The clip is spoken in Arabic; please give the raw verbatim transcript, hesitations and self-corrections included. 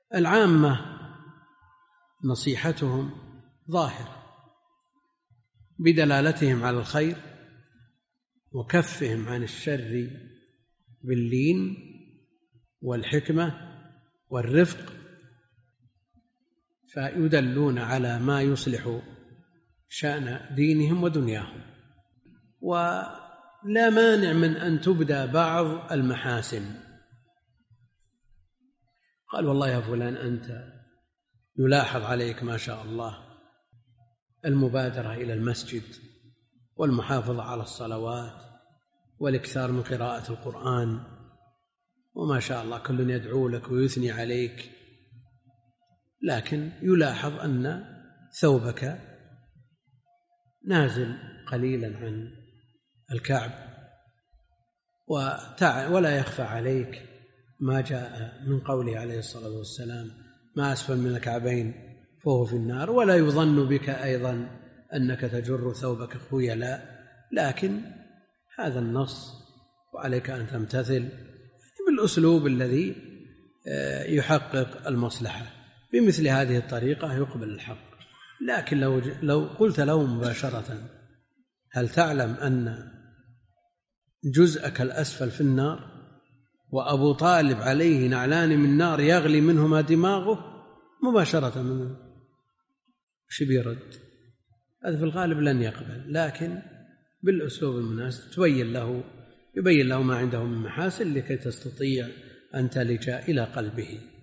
العامة نصيحتهم ظاهرة بدلالتهم على الخير وكفهم عن الشر باللين والحكمة والرفق، فيدلون على ما يصلح شأن دينهم ودنياهم. ولا مانع من أن تبدى بعض المحاسن، قال والله يا فلان أنت يلاحظ عليك ما شاء الله المبادرة إلى المسجد والمحافظة على الصلوات والإكثار من قراءة القرآن، وما شاء الله كل يدعو لك ويثني عليك، لكن يلاحظ أن ثوبك نازل قليلا عن الكعب، ولا يخفى عليك ما جاء من قوله عليه الصلاة والسلام ما أسفل من الكعبين فهو في النار، ولا يظن بك أيضا أنك تجر ثوبك خيلاء، لكن هذا النص وعليك أن تمتثل بالأسلوب الذي يحقق المصلحة. بمثل هذه الطريقة يقبل الحق. لكن لو, لو قلت له مباشرة هل تعلم أن جزءك الأسفل في النار وأبو طالب عليه نعلان من نار يغلي منهما دماغه، مباشرة منه شبه يرد، هذا في الغالب لن يقبل. لكن بالأسلوب المناسب تبين له يبين له ما عنده من محاسن لكي تستطيع أن تلج إلى قلبه.